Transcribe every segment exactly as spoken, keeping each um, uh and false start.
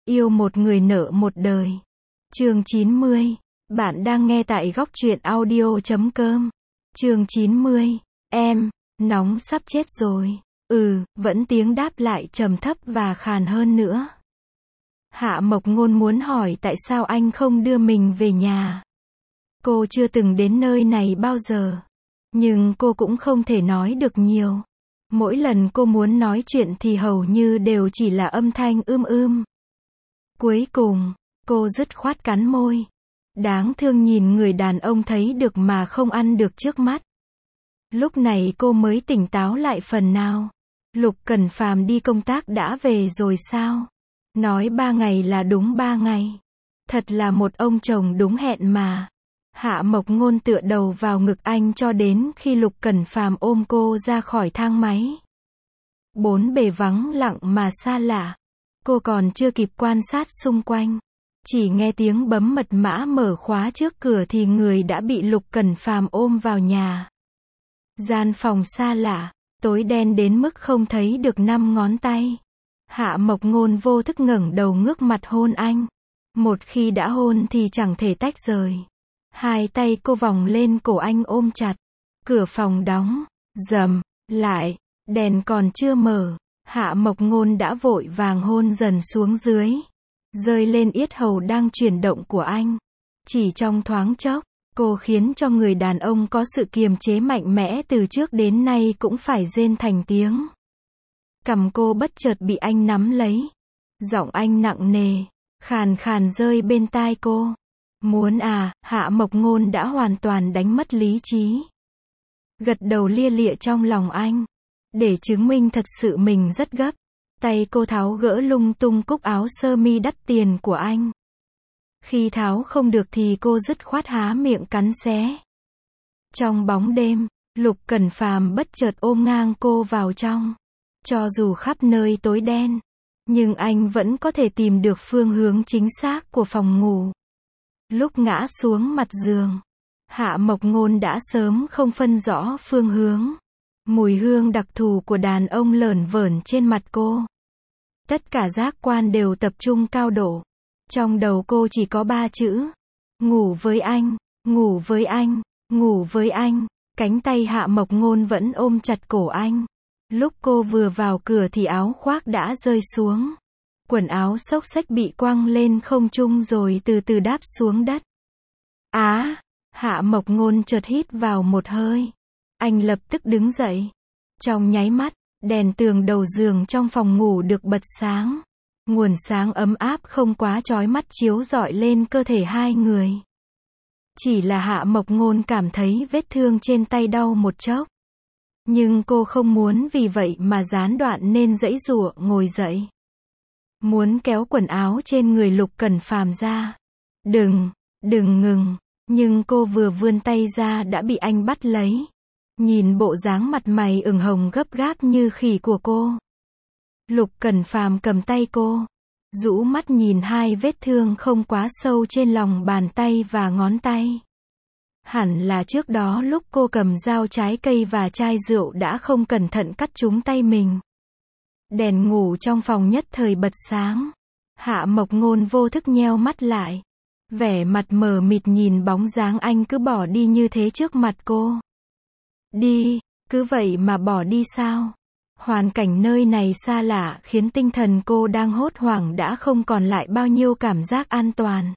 Yêu một người nợ một đời. Chương chín mươi. Bạn đang nghe tại góc truyện audio chấm com. Chương chín mươi. Em, nóng sắp chết rồi. Ừ, vẫn tiếng đáp lại trầm thấp và khàn hơn nữa. Hạ Mộc Ngôn muốn hỏi tại sao anh không đưa mình về nhà. Cô chưa từng đến nơi này bao giờ. Nhưng cô cũng không thể nói được nhiều. Mỗi lần cô muốn nói chuyện thì hầu như đều chỉ là âm thanh ưm ưm. Cuối cùng, cô dứt khoát cắn môi. Đáng thương nhìn người đàn ông thấy được mà không ăn được trước mắt. Lúc này cô mới tỉnh táo lại phần nào. Lục Cẩn Phàm đi công tác đã về rồi sao? Nói ba ngày là đúng ba ngày. Thật là một ông chồng đúng hẹn mà. Hạ Mộc Ngôn tựa đầu vào ngực anh cho đến khi Lục Cẩn Phàm ôm cô ra khỏi thang máy. Bốn bề vắng lặng mà xa lạ. Cô còn chưa kịp quan sát xung quanh. Chỉ nghe tiếng bấm mật mã mở khóa trước cửa thì người đã bị Lục Cẩn Phàm ôm vào nhà. Gian phòng xa lạ, tối đen đến mức không thấy được năm ngón tay. Hạ Mộc Ngôn vô thức ngẩng đầu ngước mặt hôn anh. Một khi đã hôn thì chẳng thể tách rời. Hai tay cô vòng lên cổ anh ôm chặt. Cửa phòng đóng, rầm, lại, đèn còn chưa mở. Hạ Mộc Ngôn đã vội vàng hôn dần xuống dưới. Rơi lên yết hầu đang chuyển động của anh. Chỉ trong thoáng chốc, cô khiến cho người đàn ông có sự kiềm chế mạnh mẽ từ trước đến nay cũng phải rên thành tiếng. Cằm cô bất chợt bị anh nắm lấy. Giọng anh nặng nề, khàn khàn rơi bên tai cô. Muốn à, Hạ Mộc Ngôn đã hoàn toàn đánh mất lý trí. Gật đầu lia lịa trong lòng anh. Để chứng minh thật sự mình rất gấp. Tay cô tháo gỡ lung tung cúc áo sơ mi đắt tiền của anh. Khi tháo không được thì cô dứt khoát há miệng cắn xé. Trong bóng đêm, Lục Cẩn Phàm bất chợt ôm ngang cô vào trong. Cho dù khắp nơi tối đen, nhưng anh vẫn có thể tìm được phương hướng chính xác của phòng ngủ. Lúc ngã xuống mặt giường, Hạ Mộc Ngôn đã sớm không phân rõ phương hướng. Mùi hương đặc thù của đàn ông lởn vởn trên mặt cô. Tất cả giác quan đều tập trung cao độ. Trong đầu cô chỉ có ba chữ. Ngủ với anh, ngủ với anh, ngủ với anh. Cánh tay Hạ Mộc Ngôn vẫn ôm chặt cổ anh. Lúc cô vừa vào cửa thì áo khoác đã rơi xuống. Quần áo xốc xếch bị quăng lên không trung rồi từ từ đáp xuống đất. Á, Hạ Mộc Ngôn chợt hít vào một hơi. Anh lập tức đứng dậy. Trong nháy mắt, đèn tường đầu giường trong phòng ngủ được bật sáng. Nguồn sáng ấm áp không quá chói mắt chiếu rọi lên cơ thể hai người. Chỉ là Hạ Mộc Ngôn cảm thấy vết thương trên tay đau một chốc. Nhưng cô không muốn vì vậy mà gián đoạn nên giãy giụa ngồi dậy. Muốn kéo quần áo trên người Lục Cẩn Phàm ra. Đừng, đừng ngừng. Nhưng cô vừa vươn tay ra đã bị anh bắt lấy. Nhìn bộ dáng mặt mày ửng hồng gấp gáp như khỉ của cô. Lục Cẩn Phàm cầm tay cô. Rũ mắt nhìn hai vết thương không quá sâu trên lòng bàn tay và ngón tay. Hẳn là trước đó lúc cô cầm dao trái cây và chai rượu đã không cẩn thận cắt trúng tay mình. Đèn ngủ trong phòng nhất thời bật sáng. Hạ Mộc Ngôn vô thức nheo mắt lại. Vẻ mặt mờ mịt nhìn bóng dáng anh cứ bỏ đi như thế trước mặt cô. Đi, cứ vậy mà bỏ đi sao? Hoàn cảnh nơi này xa lạ khiến tinh thần cô đang hốt hoảng đã không còn lại bao nhiêu cảm giác an toàn.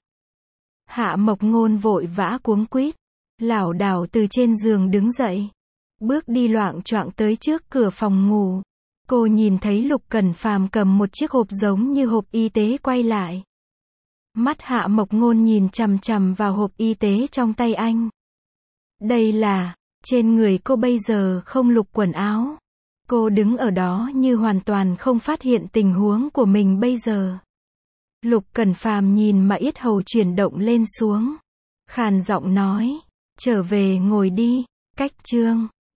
Hạ Mộc Ngôn vội vã cuống quýt, lảo đảo từ trên giường đứng dậy. Bước đi loạng choạng tới trước cửa phòng ngủ. Cô nhìn thấy Lục Cẩn Phàm cầm một chiếc hộp giống như hộp y tế quay lại. Mắt Hạ Mộc Ngôn nhìn chằm chằm vào hộp y tế trong tay anh. Đây là, trên người cô bây giờ không lục quần áo. Cô đứng ở đó như hoàn toàn không phát hiện tình huống của mình bây giờ. Lục Cẩn Phàm nhìn mà yết hầu chuyển động lên xuống. Khàn giọng nói, trở về ngồi đi, cách chương.